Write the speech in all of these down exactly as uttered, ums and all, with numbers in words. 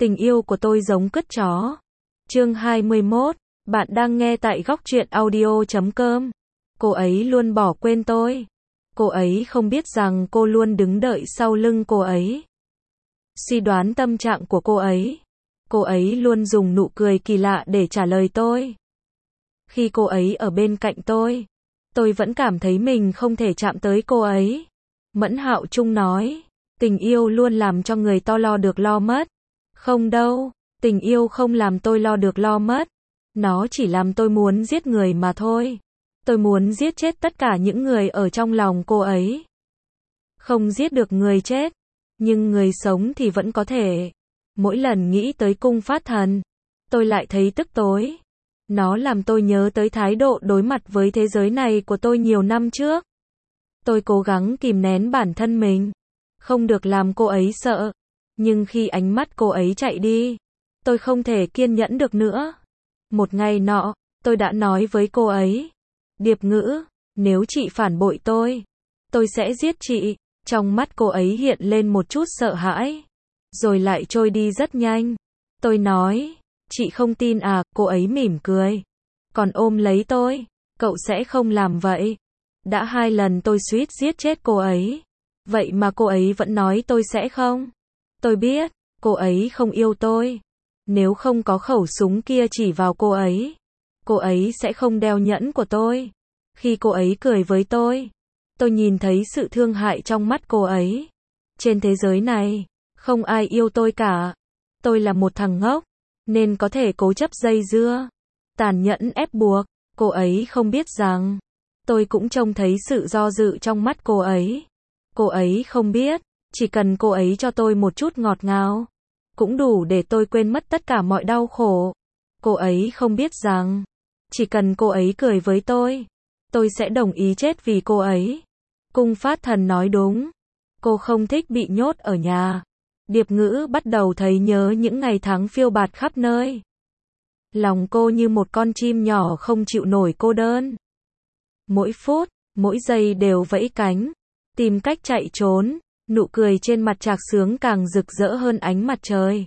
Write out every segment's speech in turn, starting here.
Tình yêu của tôi giống cứt chó. Chương hai mươi mốt, bạn đang nghe tại góc truyện audio chấm com. Cô ấy luôn bỏ quên tôi. Cô ấy không biết rằng cô luôn đứng đợi sau lưng cô ấy. Suy đoán tâm trạng của cô ấy. Cô ấy luôn dùng nụ cười kỳ lạ để trả lời tôi. Khi cô ấy ở bên cạnh tôi, tôi vẫn cảm thấy mình không thể chạm tới cô ấy. Mẫn Hạo Trung nói, tình yêu luôn làm cho người to lo được lo mất. Không đâu, tình yêu không làm tôi lo được lo mất. Nó chỉ làm tôi muốn giết người mà thôi. Tôi muốn giết chết tất cả những người ở trong lòng cô ấy. Không giết được người chết, nhưng người sống thì vẫn có thể. Mỗi lần nghĩ tới cung phát thần, tôi lại thấy tức tối. Nó làm tôi nhớ tới thái độ đối mặt với thế giới này của tôi nhiều năm trước. Tôi cố gắng kìm nén bản thân mình, không được làm cô ấy sợ. Nhưng khi ánh mắt cô ấy chạy đi, tôi không thể kiên nhẫn được nữa. Một ngày nọ, tôi đã nói với cô ấy, Điệp Ngữ, nếu chị phản bội tôi, tôi sẽ giết chị. Trong mắt cô ấy hiện lên một chút sợ hãi, rồi lại trôi đi rất nhanh. Tôi nói, chị không tin à? Cô ấy mỉm cười, còn ôm lấy tôi, cậu sẽ không làm vậy. Đã hai lần tôi suýt giết chết cô ấy, vậy mà cô ấy vẫn nói tôi sẽ không. Tôi biết, cô ấy không yêu tôi. Nếu không có khẩu súng kia chỉ vào cô ấy, cô ấy sẽ không đeo nhẫn của tôi. Khi cô ấy cười với tôi, tôi nhìn thấy sự thương hại trong mắt cô ấy. Trên thế giới này, không ai yêu tôi cả. Tôi là một thằng ngốc, nên có thể cố chấp dây dưa, tàn nhẫn ép buộc. Cô ấy không biết rằng, tôi cũng trông thấy sự do dự trong mắt cô ấy. Cô ấy không biết, chỉ cần cô ấy cho tôi một chút ngọt ngào, cũng đủ để tôi quên mất tất cả mọi đau khổ. Cô ấy không biết rằng, chỉ cần cô ấy cười với tôi, tôi sẽ đồng ý chết vì cô ấy. Cung phát thần nói đúng. Cô không thích bị nhốt ở nhà. Điệp Ngữ bắt đầu thấy nhớ những ngày tháng phiêu bạt khắp nơi. Lòng cô như một con chim nhỏ không chịu nổi cô đơn. Mỗi phút, mỗi giây đều vẫy cánh, tìm cách chạy trốn. Nụ cười trên mặt Trạc Sướng càng rực rỡ hơn ánh mặt trời.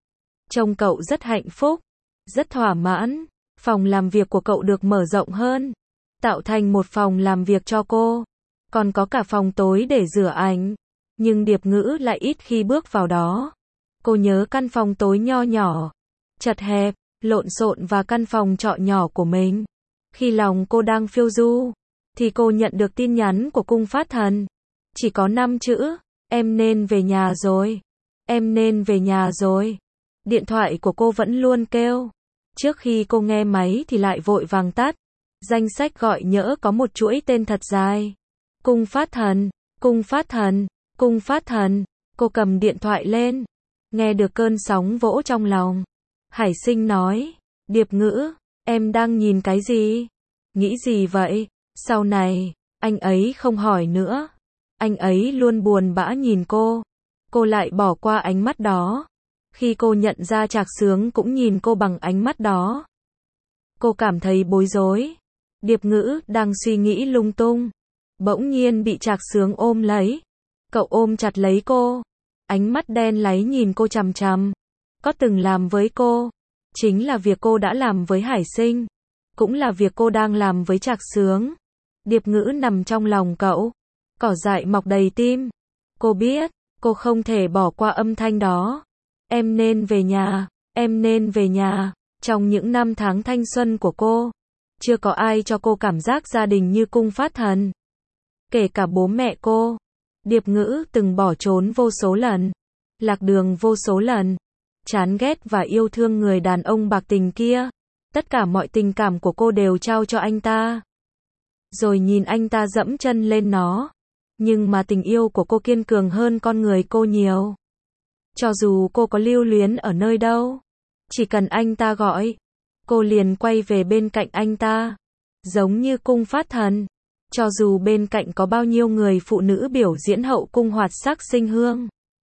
Trông cậu rất hạnh phúc, rất thỏa mãn. Phòng làm việc của cậu được mở rộng hơn, tạo thành một phòng làm việc cho cô. Còn có cả phòng tối để rửa ảnh. Nhưng Điệp Ngữ lại ít khi bước vào đó. Cô nhớ căn phòng tối nho nhỏ, chật hẹp, lộn xộn và căn phòng trọ nhỏ của mình. Khi lòng cô đang phiêu du, thì cô nhận được tin nhắn của cung phát thần. Chỉ có năm chữ, em nên về nhà rồi. Em nên về nhà rồi. Điện thoại của cô vẫn luôn kêu. Trước khi cô nghe máy thì lại vội vàng tắt. Danh sách gọi nhỡ có một chuỗi tên thật dài. Cung phát thần, cung phát thần, cung phát thần. Cô cầm điện thoại lên, nghe được cơn sóng vỗ trong lòng. Hải Sinh nói, Điệp Ngữ, em đang nhìn cái gì? Nghĩ gì vậy? Sau này, anh ấy không hỏi nữa. Anh ấy luôn buồn bã nhìn cô. Cô lại bỏ qua ánh mắt đó. Khi cô nhận ra Trạc Sướng cũng nhìn cô bằng ánh mắt đó, cô cảm thấy bối rối. Điệp Ngữ đang suy nghĩ lung tung, bỗng nhiên bị Trạc Sướng ôm lấy. Cậu ôm chặt lấy cô, ánh mắt đen láy nhìn cô chằm chằm. Có từng làm với cô, chính là việc cô đã làm với Hải Sinh, cũng là việc cô đang làm với Trạc Sướng. Điệp Ngữ nằm trong lòng cậu, cỏ dại mọc đầy tim. Cô biết, cô không thể bỏ qua âm thanh đó. Em nên về nhà, em nên về nhà. Trong những năm tháng thanh xuân của cô, chưa có ai cho cô cảm giác gia đình như cung phát thần. Kể cả bố mẹ cô. Điệp Ngữ từng bỏ trốn vô số lần, lạc đường vô số lần, chán ghét và yêu thương người đàn ông bạc tình kia. Tất cả mọi tình cảm của cô đều trao cho anh ta, rồi nhìn anh ta dẫm chân lên nó. Nhưng mà tình yêu của cô kiên cường hơn con người cô nhiều. Cho dù cô có lưu luyến ở nơi đâu, chỉ cần anh ta gọi, cô liền quay về bên cạnh anh ta. Giống như cung phát thần, cho dù bên cạnh có bao nhiêu người phụ nữ biểu diễn hậu cung hoạt sắc sinh hương,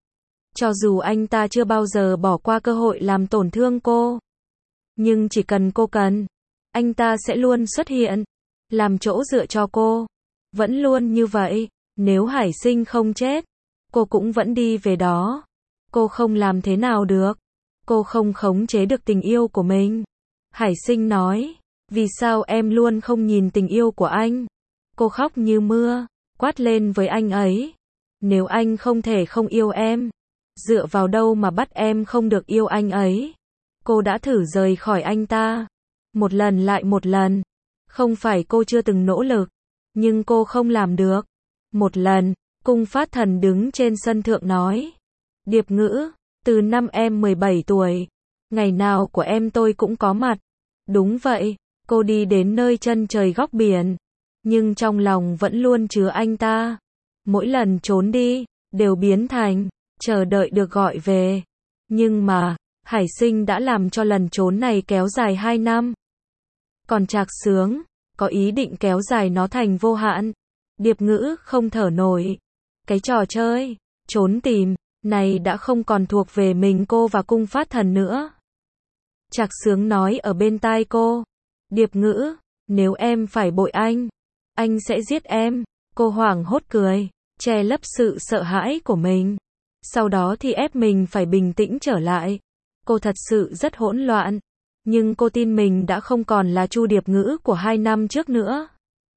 cho dù anh ta chưa bao giờ bỏ qua cơ hội làm tổn thương cô, nhưng chỉ cần cô cần, anh ta sẽ luôn xuất hiện, làm chỗ dựa cho cô. Vẫn luôn như vậy. Nếu Hải Sinh không chết, cô cũng vẫn đi về đó. Cô không làm thế nào được. Cô không khống chế được tình yêu của mình. Hải Sinh nói, vì sao em luôn không nhìn tình yêu của anh? Cô khóc như mưa, quát lên với anh ấy. Nếu anh không thể không yêu em, dựa vào đâu mà bắt em không được yêu anh ấy? Cô đã thử rời khỏi anh ta, một lần lại một lần. Không phải cô chưa từng nỗ lực, nhưng cô không làm được. Một lần, Cung Phát Thần đứng trên sân thượng nói, Điệp Ngữ, từ năm em mười bảy tuổi, ngày nào của em tôi cũng có mặt. Đúng vậy, cô đi đến nơi chân trời góc biển, nhưng trong lòng vẫn luôn chứa anh ta. Mỗi lần trốn đi, đều biến thành chờ đợi được gọi về. Nhưng mà, Hải Sinh đã làm cho lần trốn này kéo dài hai năm. Còn Trạc Sướng, có ý định kéo dài nó thành vô hạn. Điệp Ngữ không thở nổi. Cái trò chơi, trốn tìm, này đã không còn thuộc về mình cô và Cung Phát Thần nữa. Trạc Sướng nói ở bên tai cô, Điệp Ngữ, nếu em phải bội anh, anh sẽ giết em. Cô hoảng hốt cười, che lấp sự sợ hãi của mình. Sau đó thì ép mình phải bình tĩnh trở lại. Cô thật sự rất hỗn loạn, nhưng cô tin mình đã không còn là Chu Điệp Ngữ của hai năm trước nữa.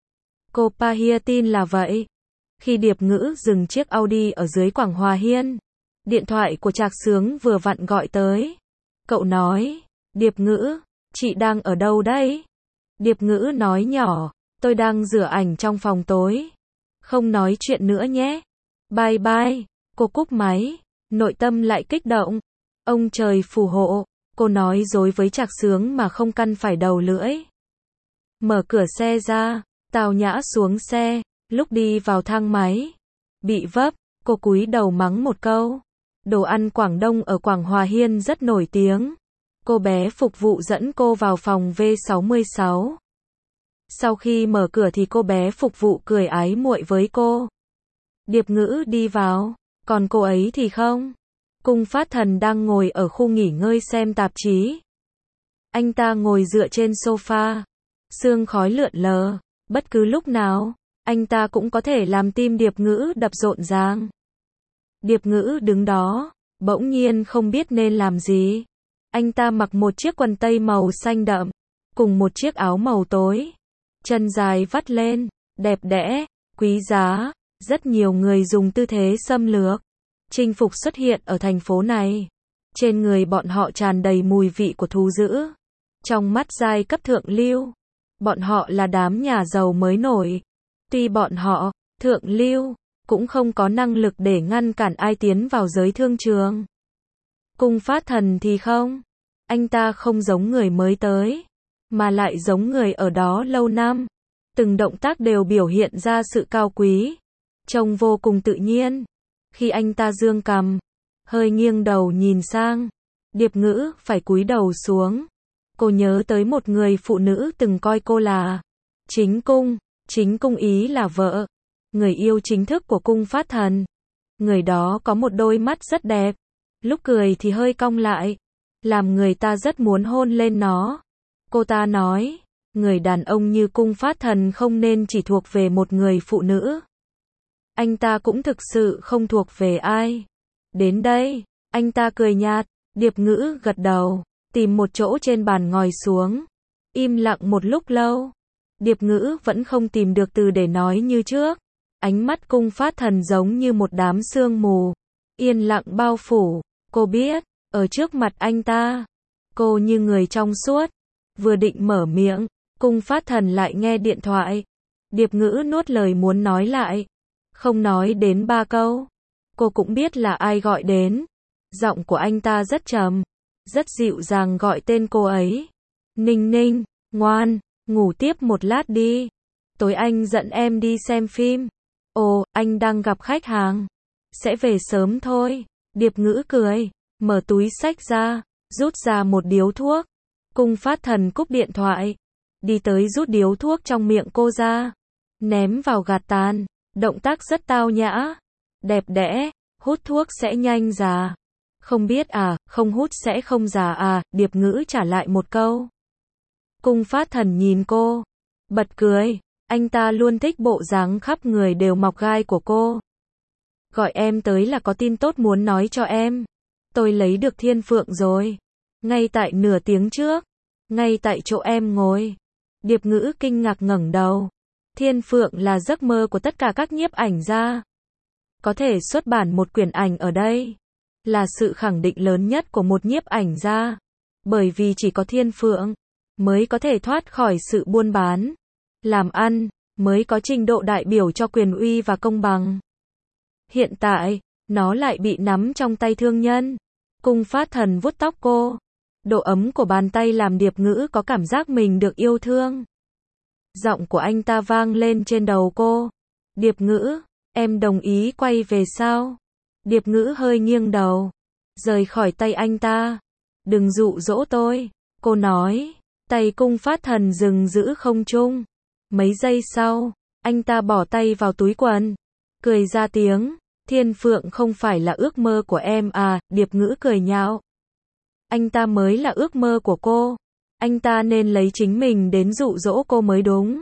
Cô Pahia tin là vậy. Khi Điệp Ngữ dừng chiếc Audi ở dưới Quảng Hòa Hiên, điện thoại của Trạc Sướng vừa vặn gọi tới. Cậu nói, Điệp Ngữ, chị đang ở đâu đấy? Điệp Ngữ nói nhỏ, tôi đang rửa ảnh trong phòng tối. Không nói chuyện nữa nhé. Bye bye. Cô cúp máy, nội tâm lại kích động. Ông trời phù hộ, cô nói dối với Trạc Sướng mà không căn phải đầu lưỡi. Mở cửa xe ra, Tào Nhã xuống xe, lúc đi vào thang máy, bị vấp, cô cúi đầu mắng một câu. Đồ ăn Quảng Đông ở Quảng Hòa Hiên rất nổi tiếng. Cô bé phục vụ dẫn cô vào phòng V sáu mươi sáu. Sau khi mở cửa thì cô bé phục vụ cười ái muội với cô. Điệp Ngữ đi vào, còn cô ấy thì không. Cung Phát Thần đang ngồi ở khu nghỉ ngơi xem tạp chí. Anh ta ngồi dựa trên sofa, sương khói lượn lờ, bất cứ lúc nào, anh ta cũng có thể làm tim Điệp Ngữ đập rộn ràng. Điệp Ngữ đứng đó, bỗng nhiên không biết nên làm gì. Anh ta mặc một chiếc quần tây màu xanh đậm, cùng một chiếc áo màu tối. Chân dài vắt lên, đẹp đẽ, quý giá. Rất nhiều người dùng tư thế xâm lược, chinh phục xuất hiện ở thành phố này. Trên người bọn họ tràn đầy mùi vị của thú dữ. Trong mắt giai cấp thượng lưu, bọn họ là đám nhà giàu mới nổi. Tuy bọn họ, thượng lưu, cũng không có năng lực để ngăn cản ai tiến vào giới thương trường. Cung Phát Thần thì không. Anh ta không giống người mới tới, mà lại giống người ở đó lâu năm. Từng động tác đều biểu hiện ra sự cao quý, trông vô cùng tự nhiên. Khi anh ta giương cằm, hơi nghiêng đầu nhìn sang, Điệp Ngữ phải cúi đầu xuống. Cô nhớ tới một người phụ nữ từng coi cô là Chính Cung. Chính Cung ý là vợ, người yêu chính thức của Cung Phát Thần. Người đó có một đôi mắt rất đẹp, lúc cười thì hơi cong lại, làm người ta rất muốn hôn lên nó. Cô ta nói, người đàn ông như Cung Phát Thần không nên chỉ thuộc về một người phụ nữ. Anh ta cũng thực sự không thuộc về ai. Đến đây, anh ta cười nhạt. Điệp Ngữ gật đầu, tìm một chỗ trên bàn ngồi xuống. Im lặng một lúc lâu. Điệp Ngữ vẫn không tìm được từ để nói như trước. Ánh mắt Cung Phát Thần giống như một đám sương mù, yên lặng bao phủ. Cô biết, ở trước mặt anh ta, cô như người trong suốt. Vừa định mở miệng, Cung Phát Thần lại nghe điện thoại. Điệp Ngữ nuốt lời muốn nói lại, không nói đến ba câu. Cô cũng biết là ai gọi đến. Giọng của anh ta rất trầm, rất dịu dàng gọi tên cô ấy. Ninh Ninh, ngoan, ngủ tiếp một lát đi. Tối anh dẫn em đi xem phim. Ồ, anh đang gặp khách hàng. Sẽ về sớm thôi. Điệp Ngữ cười, mở túi xách ra, rút ra một điếu thuốc. Cung Phát Thần cúp điện thoại, đi tới rút điếu thuốc trong miệng cô ra, ném vào gạt tàn. Động tác rất tao nhã, đẹp đẽ. Hút thuốc sẽ nhanh già. Không biết à, không hút sẽ không già à, Điệp Ngữ trả lại một câu. Cung Phát Thần nhìn cô, bật cười. Anh ta luôn thích bộ dáng khắp người đều mọc gai của cô. Gọi em tới là có tin tốt muốn nói cho em. Tôi lấy được Thiên Phượng rồi. Ngay tại nửa tiếng trước. Ngay tại chỗ em ngồi. Điệp Ngữ kinh ngạc ngẩng đầu. Thiên Phượng là giấc mơ của tất cả các nhiếp ảnh gia. Có thể xuất bản một quyển ảnh ở đây. Là sự khẳng định lớn nhất của một nhiếp ảnh gia. Bởi vì chỉ có Thiên Phượng mới có thể thoát khỏi sự buôn bán. Làm ăn, mới có trình độ đại biểu cho quyền uy và công bằng. Hiện tại, nó lại bị nắm trong tay thương nhân. Cung Phát Thần vuốt tóc cô. Độ ấm của bàn tay làm Điệp Ngữ có cảm giác mình được yêu thương. Giọng của anh ta vang lên trên đầu cô. Điệp Ngữ, em đồng ý quay về sao? Điệp Ngữ hơi nghiêng đầu. Rời khỏi tay anh ta. Đừng dụ dỗ tôi. Cô nói. Tay Cung Phát Thần dừng giữ không trung. Mấy giây sau, anh ta bỏ tay vào túi quần. Cười ra tiếng. Thiên Phượng không phải là ước mơ của em à? Điệp Ngữ cười nhạo. Anh ta mới là ước mơ của cô. Anh ta nên lấy chính mình đến dụ dỗ cô mới đúng.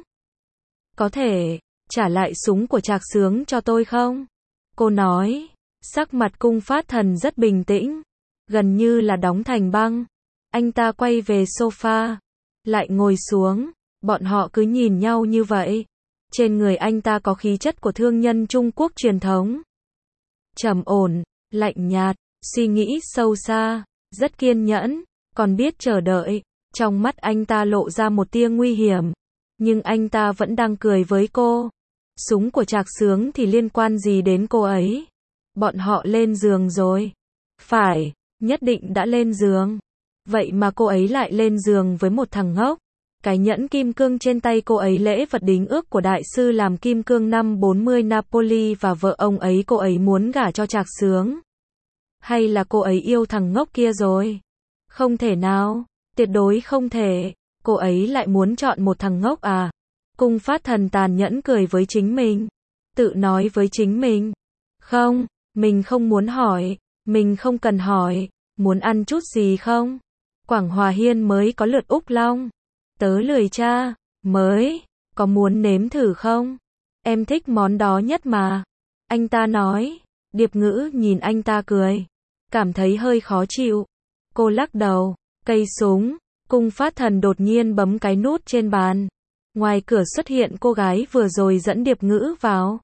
Có thể trả lại súng của Trạc Sướng cho tôi không? Cô nói. Sắc mặt Cung Phát Thần rất bình tĩnh. Gần như là đóng thành băng. Anh ta quay về sofa. Lại ngồi xuống. Bọn họ cứ nhìn nhau như vậy. Trên người anh ta có khí chất của thương nhân Trung Quốc truyền thống. Trầm ổn, lạnh nhạt, suy nghĩ sâu xa, rất kiên nhẫn, còn biết chờ đợi. Trong mắt anh ta lộ ra một tia nguy hiểm. Nhưng anh ta vẫn đang cười với cô. Súng của Trạc Sướng thì liên quan gì đến cô ấy? Bọn họ lên giường rồi. Phải, nhất định đã lên giường. Vậy mà cô ấy lại lên giường với một thằng ngốc. Cái nhẫn kim cương trên tay cô ấy lễ vật đính ước của đại sư làm kim cương năm bốn mươi Napoli và vợ ông ấy cô ấy muốn gả cho Trạc Sướng. Hay là cô ấy yêu thằng ngốc kia rồi? Không thể nào, tuyệt đối không thể. Cô ấy lại muốn chọn một thằng ngốc à? Cung Phát Thần tàn nhẫn cười với chính mình. Tự nói với chính mình. Không, mình không muốn hỏi. Mình không cần hỏi. Muốn ăn chút gì không? Quảng Hòa Hiên mới có lượt Úc Long. Tớ lười cha. Mới. Có muốn nếm thử không? Em thích món đó nhất mà. Anh ta nói. Điệp Ngữ nhìn anh ta cười. Cảm thấy hơi khó chịu. Cô lắc đầu. Cây súng. Cung Phát Thần đột nhiên bấm cái nút trên bàn. Ngoài cửa xuất hiện cô gái vừa rồi dẫn Điệp Ngữ vào.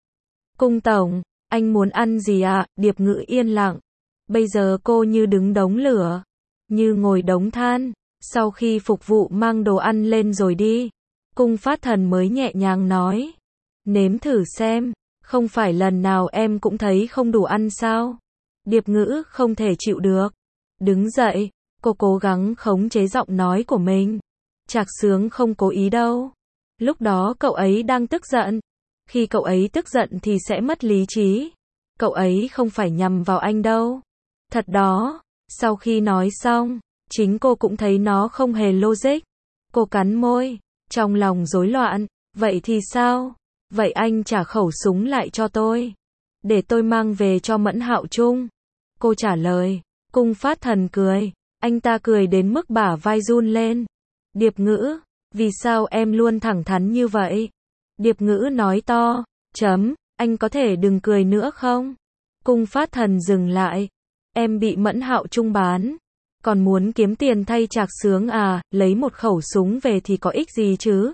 Cung tổng, anh muốn ăn gì ạ? À? Điệp Ngữ yên lặng. Bây giờ cô như đứng đống lửa. Như ngồi đống than. Sau khi phục vụ mang đồ ăn lên rồi đi. Cung Phát Thần mới nhẹ nhàng nói. Nếm thử xem. Không phải lần nào em cũng thấy không đủ ăn sao? Điệp Ngữ không thể chịu được. Đứng dậy. Cô cố gắng khống chế giọng nói của mình. Trạc Sướng không cố ý đâu. Lúc đó cậu ấy đang tức giận. Khi cậu ấy tức giận thì sẽ mất lý trí. Cậu ấy không phải nhằm vào anh đâu. Thật đó. Sau khi nói xong, chính cô cũng thấy nó không hề logic. Cô cắn môi, trong lòng rối loạn. Vậy thì sao? Vậy anh trả khẩu súng lại cho tôi. Để tôi mang về cho Mẫn Hạo Trung. Cô trả lời. Cung Phát Thần cười. Anh ta cười đến mức bả vai run lên. Điệp Ngữ, vì sao em luôn thẳng thắn như vậy? Điệp Ngữ nói to. Chấm, anh có thể đừng cười nữa không? Cung Phát Thần dừng lại. Em bị Mẫn Hạo Trung bán. Còn muốn kiếm tiền thay Trạc Sướng à? Lấy một khẩu súng về thì có ích gì chứ?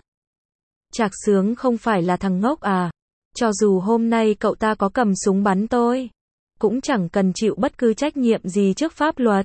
Trạc Sướng không phải là thằng ngốc à? Cho dù hôm nay cậu ta có cầm súng bắn tôi, cũng chẳng cần chịu bất cứ trách nhiệm gì trước pháp luật.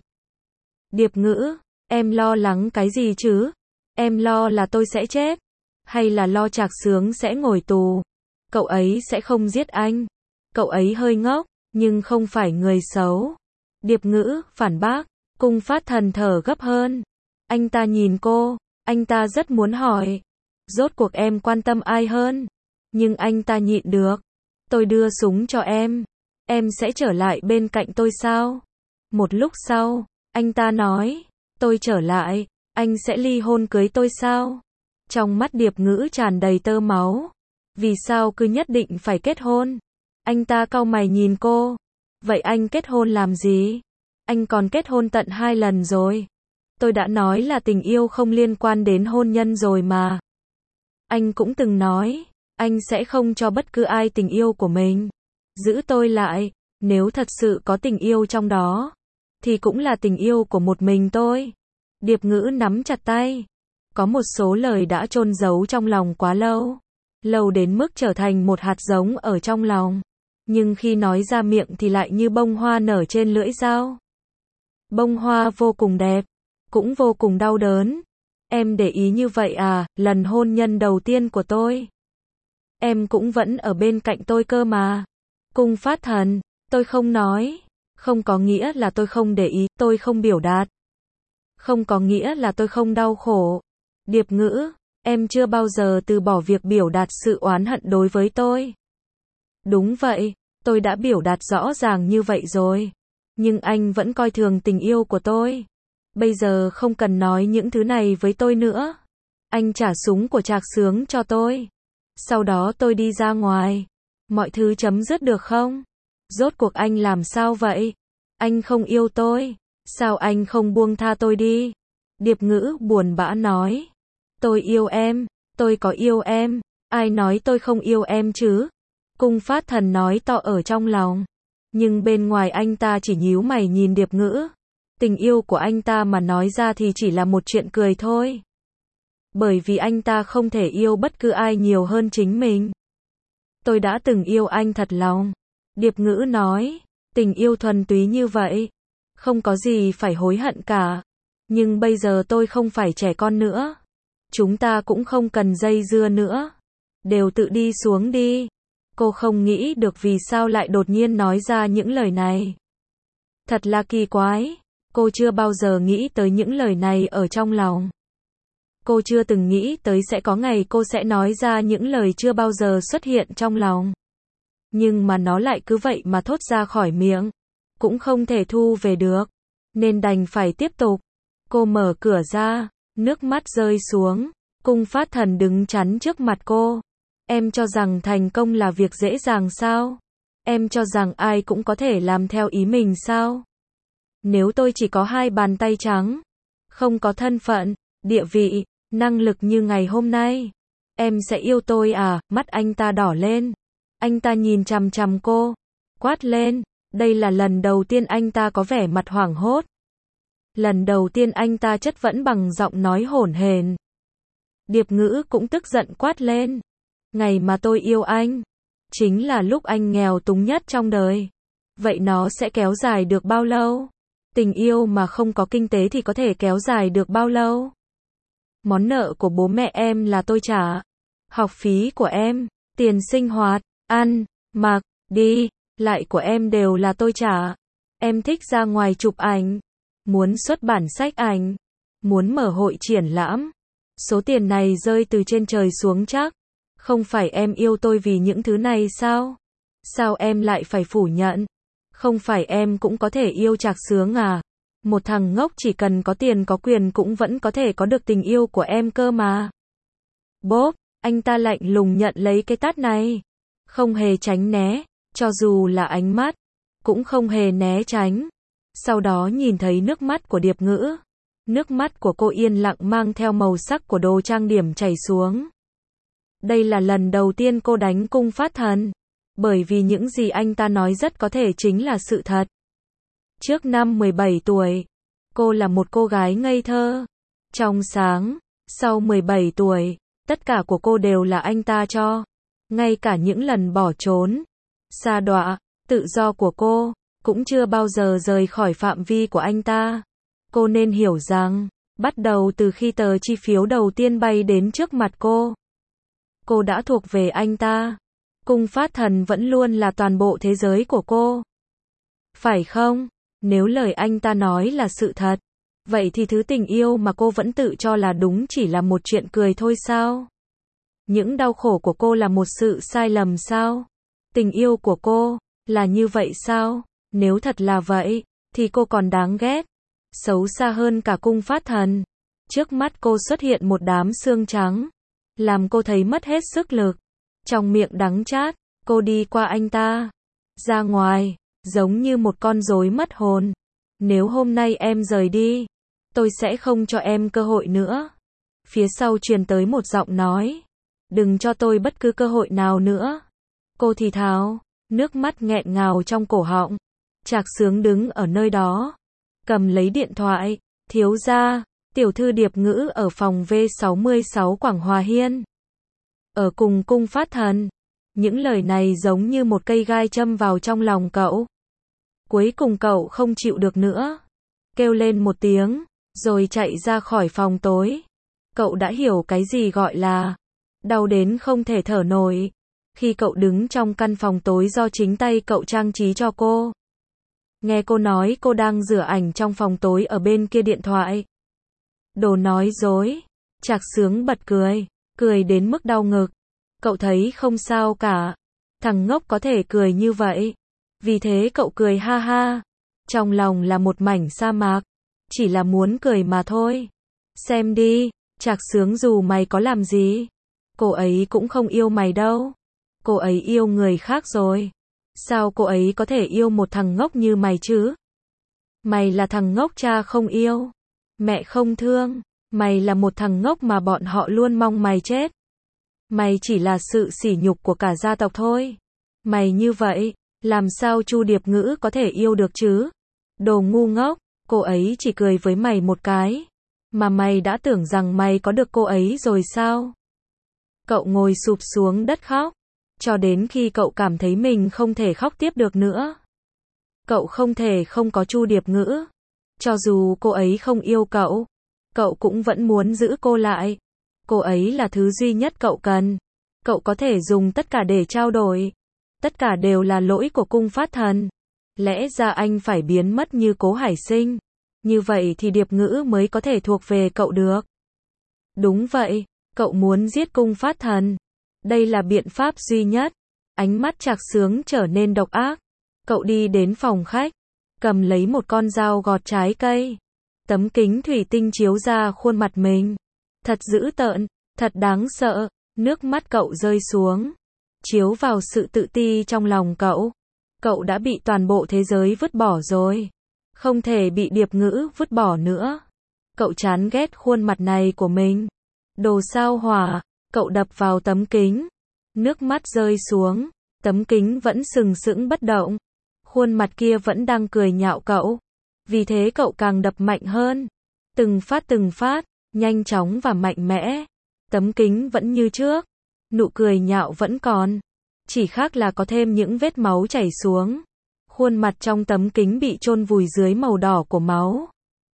Điệp Ngữ, em lo lắng cái gì chứ? Em lo là tôi sẽ chết? Hay là lo Trạc Sướng sẽ ngồi tù? Cậu ấy sẽ không giết anh. Cậu ấy hơi ngốc, nhưng không phải người xấu. Điệp Ngữ phản bác. Cung Phát Thần thở gấp hơn. Anh ta nhìn cô. Anh ta rất muốn hỏi. Rốt cuộc em quan tâm ai hơn? Nhưng anh ta nhịn được. Tôi đưa súng cho em. Em sẽ trở lại bên cạnh tôi sao? Một lúc sau, anh ta nói. Tôi trở lại. Anh sẽ ly hôn cưới tôi sao? Trong mắt Điệp Ngữ tràn đầy tơ máu. Vì sao cứ nhất định phải kết hôn? Anh ta cau mày nhìn cô. Vậy anh kết hôn làm gì? Anh còn kết hôn tận hai lần rồi. Tôi đã nói là tình yêu không liên quan đến hôn nhân rồi mà. Anh cũng từng nói, anh sẽ không cho bất cứ ai tình yêu của mình. Giữ tôi lại, nếu thật sự có tình yêu trong đó. thì cũng là tình yêu của một mình tôi. Điệp Ngữ nắm chặt tay. Có một số lời đã chôn giấu trong lòng quá lâu. Lâu đến mức trở thành một hạt giống ở trong lòng. Nhưng khi nói ra miệng thì lại như bông hoa nở trên lưỡi dao. Bông hoa vô cùng đẹp, cũng vô cùng đau đớn. Em để ý như vậy à, lần hôn nhân đầu tiên của tôi. Em cũng vẫn ở bên cạnh tôi cơ mà. Cung Phát Thần, tôi không nói. Không có nghĩa là tôi không để ý, tôi không biểu đạt. Không có nghĩa là tôi không đau khổ. Điệp Ngữ, em chưa bao giờ từ bỏ việc biểu đạt sự oán hận đối với tôi. Đúng vậy, tôi đã biểu đạt rõ ràng như vậy rồi. Nhưng anh vẫn coi thường tình yêu của tôi. Bây giờ không cần nói những thứ này với tôi nữa. Anh trả súng của Trạc Sướng cho tôi. Sau đó tôi đi ra ngoài. Mọi thứ chấm dứt được không? Rốt cuộc anh làm sao vậy? Anh không yêu tôi. Sao anh không buông tha tôi đi? Điệp Ngữ buồn bã nói. Tôi yêu em. Tôi có yêu em. Ai nói tôi không yêu em chứ? Cung Phát Thần nói to ở trong lòng. Nhưng bên ngoài anh ta chỉ nhíu mày nhìn Điệp Ngữ. Tình yêu của anh ta mà nói ra thì chỉ là một chuyện cười thôi. Bởi vì anh ta không thể yêu bất cứ ai nhiều hơn chính mình. Tôi đã từng yêu anh thật lòng. Điệp Ngữ nói. Tình yêu thuần túy như vậy. Không có gì phải hối hận cả. Nhưng bây giờ tôi không phải trẻ con nữa. Chúng ta cũng không cần dây dưa nữa. Đều tự đi xuống đi. Cô không nghĩ được vì sao lại đột nhiên nói ra những lời này. Thật là kỳ quái. Cô chưa bao giờ nghĩ tới những lời này ở trong lòng. Cô chưa từng nghĩ tới sẽ có ngày cô sẽ nói ra những lời chưa bao giờ xuất hiện trong lòng. Nhưng mà nó lại cứ vậy mà thốt ra khỏi miệng. Cũng không thể thu về được. Nên đành phải tiếp tục. Cô mở cửa ra. Nước mắt rơi xuống. Cung Phát Thần đứng chắn trước mặt cô. Em cho rằng thành công là việc dễ dàng sao? Em cho rằng ai cũng có thể làm theo ý mình sao? Nếu tôi chỉ có hai bàn tay trắng, không có thân phận, địa vị, năng lực như ngày hôm nay, em sẽ yêu tôi à? Mắt anh ta đỏ lên. Anh ta nhìn chằm chằm cô, quát lên. Đây là lần đầu tiên anh ta có vẻ mặt hoảng hốt. Lần đầu tiên anh ta chất vấn bằng giọng nói hỗn hển. Điệp Ngữ cũng tức giận quát lên. Ngày mà tôi yêu anh, chính là lúc anh nghèo túng nhất trong đời. Vậy nó sẽ kéo dài được bao lâu? Tình yêu mà không có kinh tế thì có thể kéo dài được bao lâu? Món nợ của bố mẹ em là tôi trả. Học phí của em, tiền sinh hoạt, ăn, mặc, đi, lại của em đều là tôi trả. Em thích ra ngoài chụp ảnh, muốn xuất bản sách ảnh, muốn mở hội triển lãm. Số tiền này rơi từ trên trời xuống chắc. Không phải em yêu tôi vì những thứ này sao? Sao em lại phải phủ nhận? Không phải em cũng có thể yêu Trạc Sướng à? Một thằng ngốc chỉ cần có tiền có quyền cũng vẫn có thể có được tình yêu của em cơ mà. Bốp, anh ta lạnh lùng nhận lấy cái tát này. Không hề tránh né, cho dù là ánh mắt, cũng không hề né tránh. Sau đó nhìn thấy nước mắt của Điệp Ngữ. Nước mắt của cô yên lặng mang theo màu sắc của đồ trang điểm chảy xuống. Đây là lần đầu tiên cô đánh Cung Phát Thần. Bởi vì những gì anh ta nói rất có thể chính là sự thật. Trước năm mười bảy tuổi, cô là một cô gái ngây thơ, trong sáng. Sau mười bảy tuổi, tất cả của cô đều là anh ta cho. Ngay cả những lần bỏ trốn, sa đọa, tự do của cô, cũng chưa bao giờ rời khỏi phạm vi của anh ta. Cô nên hiểu rằng, bắt đầu từ khi tờ chi phiếu đầu tiên bay đến trước mặt cô, cô đã thuộc về anh ta. Cung Phát Thần vẫn luôn là toàn bộ thế giới của cô. Phải không? Nếu lời anh ta nói là sự thật, vậy thì thứ tình yêu mà cô vẫn tự cho là đúng chỉ là một chuyện cười thôi sao? Những đau khổ của cô là một sự sai lầm sao? Tình yêu của cô là như vậy sao? Nếu thật là vậy, thì cô còn đáng ghét, xấu xa hơn cả Cung Phát Thần. Trước mắt cô xuất hiện một đám xương trắng, làm cô thấy mất hết sức lực. Trong miệng đắng chát, cô đi qua anh ta, ra ngoài, giống như một con rối mất hồn. Nếu hôm nay em rời đi, tôi sẽ không cho em cơ hội nữa. Phía sau truyền tới một giọng nói. Đừng cho tôi bất cứ cơ hội nào nữa. Cô thì thào, nước mắt nghẹn ngào trong cổ họng. Trạc Sướng đứng ở nơi đó, cầm lấy điện thoại, thiếu gia, tiểu thư Điệp Ngữ ở phòng V sáu mươi sáu Quảng Hòa Hiên. Ở cùng cung phát thần. Những lời này giống như một cây gai châm vào trong lòng cậu. Cuối cùng cậu không chịu được nữa. Kêu lên một tiếng, rồi chạy ra khỏi phòng tối. Cậu đã hiểu cái gì gọi là đau đến không thể thở nổi. Khi cậu đứng trong căn phòng tối do chính tay cậu trang trí cho cô. Nghe cô nói cô đang rửa ảnh trong phòng tối ở bên kia điện thoại. Đồ nói dối. Trạc Sướng bật cười. Cười đến mức đau ngực. Cậu thấy không sao cả. Thằng ngốc có thể cười như vậy. Vì thế cậu cười ha ha. Trong lòng là một mảnh sa mạc. Chỉ là muốn cười mà thôi. Xem đi, Trạc Sướng dù mày có làm gì. Cô ấy cũng không yêu mày đâu. Cô ấy yêu người khác rồi. Sao cô ấy có thể yêu một thằng ngốc như mày chứ? Mày là thằng ngốc cha không yêu. Mẹ không thương. Mày là một thằng ngốc mà bọn họ luôn mong mày chết. Mày chỉ là sự sỉ nhục của cả gia tộc thôi. Mày như vậy, làm sao Chu Điệp Ngữ có thể yêu được chứ? Đồ ngu ngốc, cô ấy chỉ cười với mày một cái. Mà mày đã tưởng rằng mày có được cô ấy rồi sao? Cậu ngồi sụp xuống đất khóc. Cho đến khi cậu cảm thấy mình không thể khóc tiếp được nữa. Cậu không thể không có Chu Điệp Ngữ. Cho dù cô ấy không yêu cậu, cậu cũng vẫn muốn giữ cô lại. Cô ấy là thứ duy nhất cậu cần. Cậu có thể dùng tất cả để trao đổi. Tất cả đều là lỗi của cung phát thần. Lẽ ra anh phải biến mất như Cố Hải Sinh. Như vậy thì Điệp Ngữ mới có thể thuộc về cậu được. Đúng vậy, cậu muốn giết cung phát thần. Đây là biện pháp duy nhất. Ánh mắt Trạc Sướng trở nên độc ác. Cậu đi đến phòng khách, cầm lấy một con dao gọt trái cây. Tấm kính thủy tinh chiếu ra khuôn mặt mình. Thật dữ tợn, thật đáng sợ. Nước mắt cậu rơi xuống, chiếu vào sự tự ti trong lòng cậu. Cậu đã bị toàn bộ thế giới vứt bỏ rồi. Không thể bị Điệp Ngữ vứt bỏ nữa. Cậu chán ghét khuôn mặt này của mình. Đồ sao hỏa, cậu đập vào tấm kính. Nước mắt rơi xuống, tấm kính vẫn sừng sững bất động. Khuôn mặt kia vẫn đang cười nhạo cậu. Vì thế cậu càng đập mạnh hơn. Từng phát từng phát, nhanh chóng và mạnh mẽ. Tấm kính vẫn như trước. Nụ cười nhạo vẫn còn. Chỉ khác là có thêm những vết máu chảy xuống. Khuôn mặt trong tấm kính bị chôn vùi dưới màu đỏ của máu.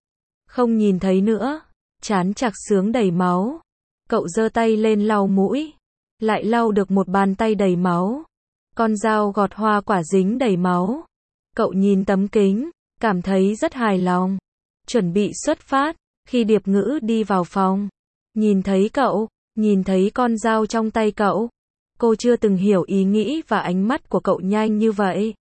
Không nhìn thấy nữa. Trán Trạc Sướng đầy máu. Cậu giơ tay lên lau mũi. Lại lau được một bàn tay đầy máu. Con dao gọt hoa quả dính đầy máu. Cậu nhìn tấm kính, cảm thấy rất hài lòng. Chuẩn bị xuất phát. Khi Điệp Ngữ đi vào phòng, nhìn thấy cậu, nhìn thấy con dao trong tay cậu. Cô chưa từng hiểu ý nghĩ và ánh mắt của cậu nhanh như vậy.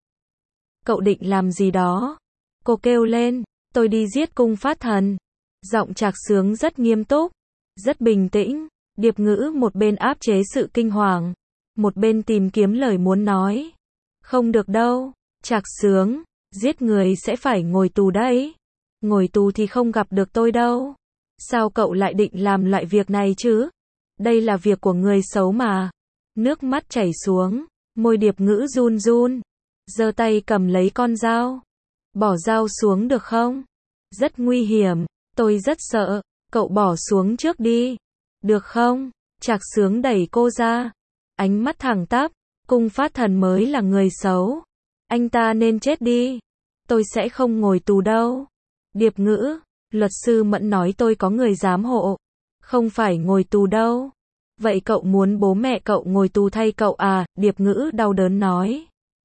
Cậu định làm gì đó? Cô kêu lên, tôi đi giết cung phát thần. Giọng Trạc Sướng rất nghiêm túc, rất bình tĩnh. Điệp Ngữ một bên áp chế sự kinh hoàng, một bên tìm kiếm lời muốn nói. Không được đâu, Trạc Sướng, giết người sẽ phải ngồi tù đấy. Ngồi tù thì không gặp được tôi đâu. Sao cậu lại định làm loại việc này chứ? Đây là việc của người xấu mà. Nước mắt chảy xuống, môi Điệp Ngữ run run. Giơ tay cầm lấy con dao. Bỏ dao xuống được không? Rất nguy hiểm, tôi rất sợ. Cậu bỏ xuống trước đi. Được không? Trạc Sướng đẩy cô ra. Ánh mắt thẳng tắp. Cung phát thần mới là người xấu. Anh ta nên chết đi. Tôi sẽ không ngồi tù đâu. Điệp Ngữ, luật sư Mẫn nói tôi có người giám hộ. Không phải ngồi tù đâu. Vậy cậu muốn bố mẹ cậu ngồi tù thay cậu à? Điệp Ngữ đau đớn nói.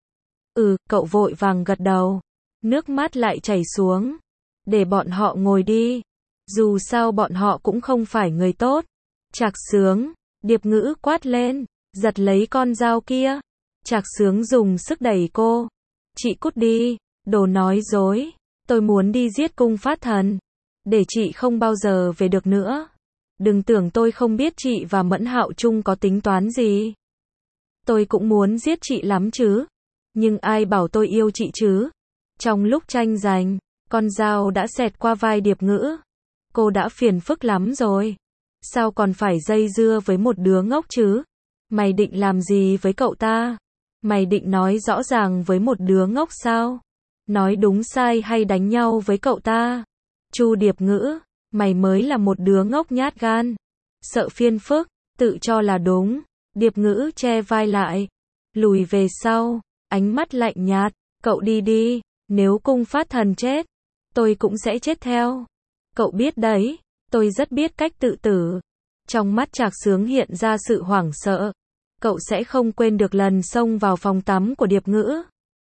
Ừ, cậu vội vàng gật đầu. Nước mắt lại chảy xuống. Để bọn họ ngồi đi. Dù sao bọn họ cũng không phải người tốt. Trạc Sướng, Điệp Ngữ quát lên, giật lấy con dao kia. Trạc Sướng dùng sức đẩy cô. Chị cút đi, đồ nói dối. Tôi muốn đi giết cung phát thần. Để chị không bao giờ về được nữa. Đừng tưởng tôi không biết chị và Mẫn Hạo Trung có tính toán gì. Tôi cũng muốn giết chị lắm chứ. Nhưng ai bảo tôi yêu chị chứ? Trong lúc tranh giành, con dao đã xẹt qua vai Điệp Ngữ. Cô đã phiền phức lắm rồi. Sao còn phải dây dưa với một đứa ngốc chứ? Mày định làm gì với cậu ta? Mày định nói rõ ràng với một đứa ngốc sao? Nói đúng sai hay đánh nhau với cậu ta? Chu Điệp Ngữ, mày mới là một đứa ngốc nhát gan. Sợ phiền phức, tự cho là đúng. Điệp Ngữ che vai lại, lùi về sau, ánh mắt lạnh nhạt. Cậu đi đi, nếu Cung Phát Thần chết, tôi cũng sẽ chết theo. Cậu biết đấy, tôi rất biết cách tự tử. Trong mắt Trạc Sướng hiện ra sự hoảng sợ. Cậu sẽ không quên được lần xông vào phòng tắm của Điệp Ngữ.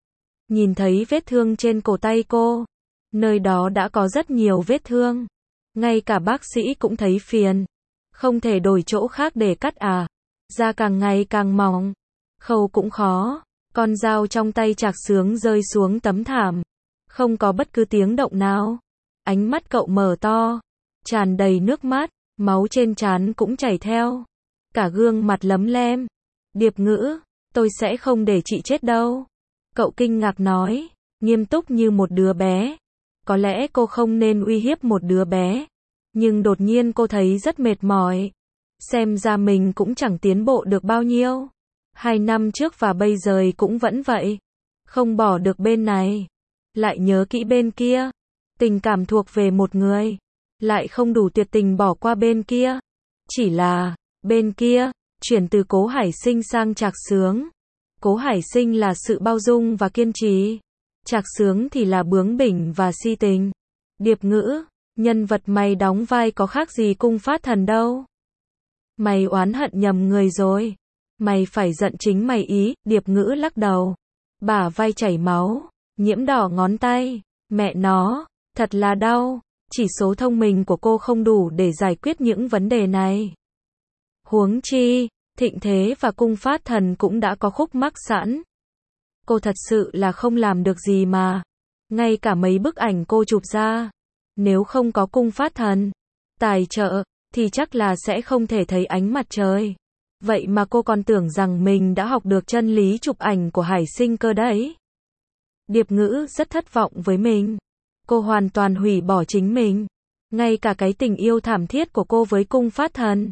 Nhìn thấy vết thương trên cổ tay cô. Nơi đó đã có rất nhiều vết thương. Ngay cả bác sĩ cũng thấy phiền. Không thể đổi chỗ khác để cắt à. Da càng ngày càng mỏng. Khâu cũng khó. Con dao trong tay Trạc Sướng rơi xuống tấm thảm. Không có bất cứ tiếng động nào. Ánh mắt cậu mở to. Tràn đầy nước mắt. Máu trên trán cũng chảy theo. Cả gương mặt lấm lem. Điệp Ngữ, tôi sẽ không để chị chết đâu. Cậu kinh ngạc nói. Nghiêm túc như một đứa bé. Có lẽ cô không nên uy hiếp một đứa bé. Nhưng đột nhiên cô thấy rất mệt mỏi. Xem ra mình cũng chẳng tiến bộ được bao nhiêu. Hai năm trước và bây giờ cũng vẫn vậy. Không bỏ được bên này. Lại nhớ kỹ bên kia. Tình cảm thuộc về một người. Lại không đủ tuyệt tình bỏ qua bên kia. Chỉ là, bên kia, chuyển từ Cố Hải Sinh sang Trạc Sướng. Cố Hải Sinh là sự bao dung và kiên trì. Trạc Sướng thì là bướng bỉnh và si tình. Điệp Ngữ, nhân vật mày đóng vai có khác gì Cung Phát Thần đâu. Mày oán hận nhầm người rồi. Mày phải giận chính mày ý. Điệp Ngữ lắc đầu. Bả vai chảy máu, nhiễm đỏ ngón tay. Mẹ nó, thật là đau. Chỉ số thông minh của cô không đủ để giải quyết những vấn đề này. Huống chi, Thịnh Thế và Cung Phát Thần cũng đã có khúc mắc sẵn. Cô thật sự là không làm được gì mà. Ngay cả mấy bức ảnh cô chụp ra. Nếu không có Cung Phát Thần tài trợ, thì chắc là sẽ không thể thấy ánh mặt trời. Vậy mà cô còn tưởng rằng mình đã học được chân lý chụp ảnh của Hải Sinh cơ đấy. Điệp Ngữ rất thất vọng với mình. Cô hoàn toàn hủy bỏ chính mình. Ngay cả cái tình yêu thảm thiết của cô với Cung Phát Thần.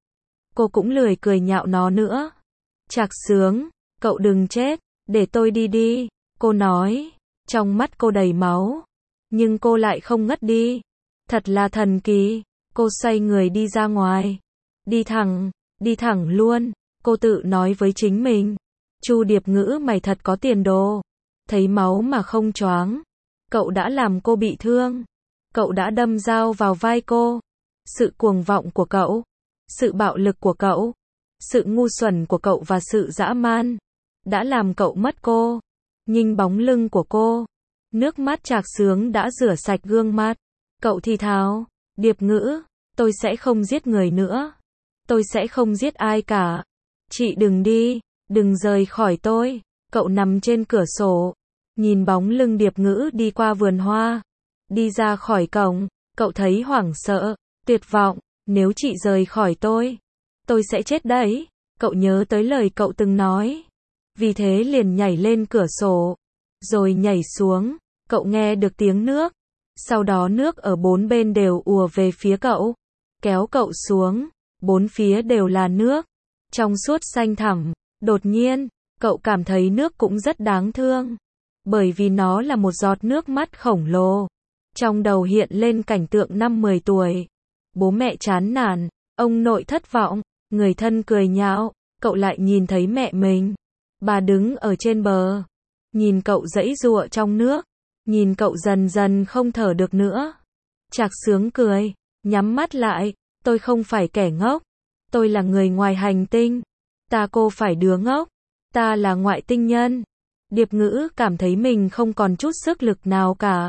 Cô cũng lười cười nhạo nó nữa. Trạc Sướng, cậu đừng chết, để tôi đi đi. Cô nói, trong mắt cô đầy máu. Nhưng cô lại không ngất đi. Thật là thần kỳ. Cô xoay người đi ra ngoài. Đi thẳng, đi thẳng luôn. Cô tự nói với chính mình. Chu Điệp Ngữ mày thật có tiền đồ. Thấy máu mà không choáng. Cậu đã làm cô bị thương. Cậu đã đâm dao vào vai cô. Sự cuồng vọng của cậu. Sự bạo lực của cậu. Sự ngu xuẩn của cậu và sự dã man. Đã làm cậu mất cô. Nhìn bóng lưng của cô. Nước mắt Trạc Sướng đã rửa sạch gương mặt. Cậu thì thào. Điệp Ngữ, tôi sẽ không giết người nữa. Tôi sẽ không giết ai cả. Chị đừng đi. Đừng rời khỏi tôi. Cậu nằm trên cửa sổ. Nhìn bóng lưng Điệp Ngữ đi qua vườn hoa. Đi ra khỏi cổng. Cậu thấy hoảng sợ. Tuyệt vọng. Nếu chị rời khỏi tôi, tôi sẽ chết đấy. Cậu nhớ tới lời cậu từng nói. Vì thế liền nhảy lên cửa sổ. Rồi nhảy xuống. Cậu nghe được tiếng nước. Sau đó nước ở bốn bên đều ùa về phía cậu. Kéo cậu xuống. Bốn phía đều là nước. Trong suốt xanh thẳm. Đột nhiên, cậu cảm thấy nước cũng rất đáng thương. Bởi vì nó là một giọt nước mắt khổng lồ. Trong đầu hiện lên cảnh tượng năm mười tuổi. Bố mẹ chán nản, ông nội thất vọng, người thân cười nhạo, cậu lại nhìn thấy mẹ mình. Bà đứng ở trên bờ, nhìn cậu giãy giụa trong nước, nhìn cậu dần dần không thở được nữa. Trạc Sướng cười, nhắm mắt lại, tôi không phải kẻ ngốc, tôi là người ngoài hành tinh. Ta cô phải đứa ngốc, ta là ngoại tinh nhân. Điệp Ngữ cảm thấy mình không còn chút sức lực nào cả.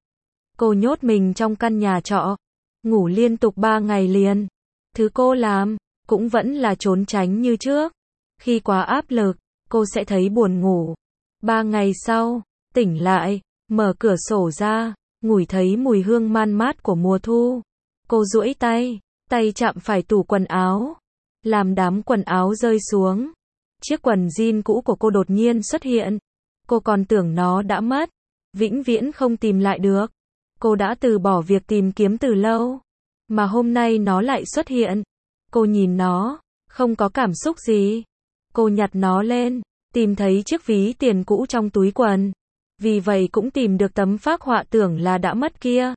Cô nhốt mình trong căn nhà trọ. Ngủ liên tục ba ngày liền. Thứ cô làm, cũng vẫn là trốn tránh như trước. Khi quá áp lực, cô sẽ thấy buồn ngủ. Ba ngày sau, tỉnh lại, mở cửa sổ ra, ngửi thấy mùi hương man mát của mùa thu. Cô duỗi tay, tay chạm phải tủ quần áo. Làm đám quần áo rơi xuống. Chiếc quần jean cũ của cô đột nhiên xuất hiện. Cô còn tưởng nó đã mất. Vĩnh viễn không tìm lại được. Cô đã từ bỏ việc tìm kiếm từ lâu. Mà hôm nay nó lại xuất hiện. Cô nhìn nó, không có cảm xúc gì. Cô nhặt nó lên, tìm thấy chiếc ví tiền cũ trong túi quần. vì vậy cũng tìm được tấm phác họa tưởng là đã mất kia.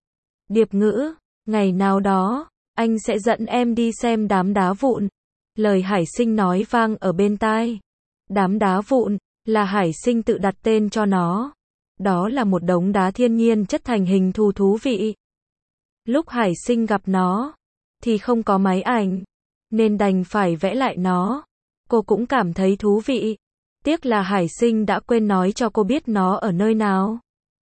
Điệp Ngữ, ngày nào đó, anh sẽ dẫn em đi xem đám đá vụn. Lời Hải Sinh nói vang ở bên tai. Đám đá vụn, là Hải Sinh tự đặt tên cho nó. Đó là một đống đá thiên nhiên chất thành hình thù thú vị. Lúc Hải Sinh gặp nó, thì không có máy ảnh, nên đành phải vẽ lại nó. Cô cũng cảm thấy thú vị. Tiếc là Hải Sinh đã quên nói cho cô biết nó ở nơi nào.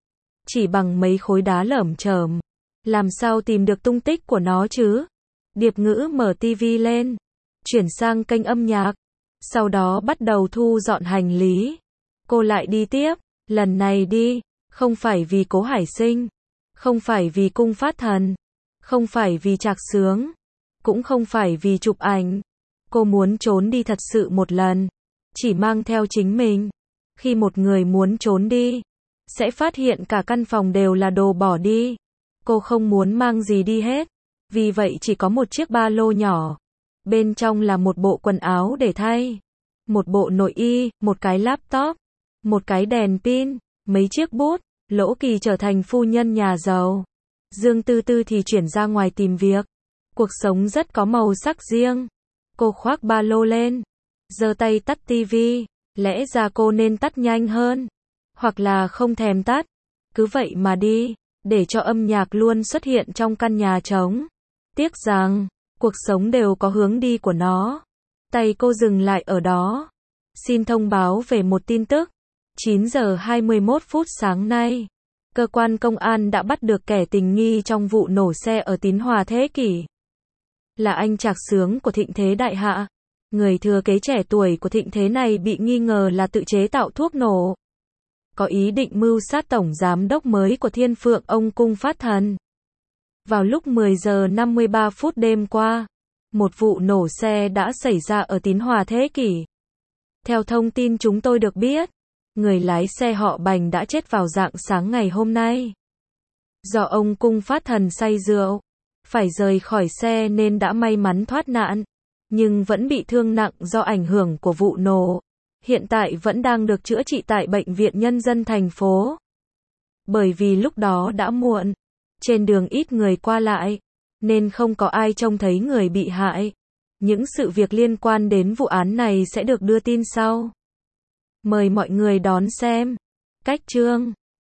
Chỉ bằng mấy khối đá lởm chởm, làm sao tìm được tung tích của nó chứ? Điệp Ngữ mở tivi lên, chuyển sang kênh âm nhạc, sau đó bắt đầu thu dọn hành lý. Cô lại đi tiếp, lần này đi, không phải vì Cố Hải Sinh, không phải vì Cung Phát Thần, không phải vì Trạc Sướng, cũng không phải vì chụp ảnh. Cô muốn trốn đi thật sự một lần, chỉ mang theo chính mình. Khi một người muốn trốn đi, sẽ phát hiện cả căn phòng đều là đồ bỏ đi. Cô không muốn mang gì đi hết, vì vậy chỉ có một chiếc ba lô nhỏ. Bên trong là một bộ quần áo để thay, một bộ nội y, một cái laptop, một cái đèn pin, mấy chiếc bút. Lỗ Kỳ trở thành phu nhân nhà giàu, Dương Tư Tư thì chuyển ra ngoài tìm việc. Cuộc sống rất có màu sắc riêng. Cô khoác ba lô lên, giơ tay tắt tivi. Lẽ ra cô nên tắt nhanh hơn, hoặc là không thèm tắt, cứ vậy mà đi, để cho âm nhạc luôn xuất hiện trong căn nhà trống. Tiếc rằng, cuộc sống đều có hướng đi của nó. Tay cô dừng lại ở đó. Xin thông báo về một tin tức. chín giờ hai mươi mốt phút sáng nay, cơ quan công an đã bắt được kẻ tình nghi trong vụ nổ xe ở Tín Hòa Thế Kỷ. Là anh Trạc Sướng của Thịnh Thế Đại Hạ. Người thừa kế trẻ tuổi của Thịnh Thế này bị nghi ngờ là tự chế tạo thuốc nổ, có ý định mưu sát tổng giám đốc mới của Thiên Phượng ông Cung Phát Thần. Vào lúc mười giờ năm mươi ba phút đêm qua, một vụ nổ xe đã xảy ra ở Tín Hòa Thế Kỷ. Theo thông tin chúng tôi được biết, người lái xe họ Bành đã chết vào rạng sáng ngày hôm nay. Do ông Cung Phát Thần say rượu, phải rời khỏi xe nên đã may mắn thoát nạn, nhưng vẫn bị thương nặng do ảnh hưởng của vụ nổ. Hiện tại vẫn đang được chữa trị tại Bệnh viện Nhân dân thành phố. Bởi vì lúc đó đã muộn, trên đường ít người qua lại, nên không có ai trông thấy người bị hại. Những sự việc liên quan đến vụ án này sẽ được đưa tin sau. Mời mọi người đón xem. Cách chương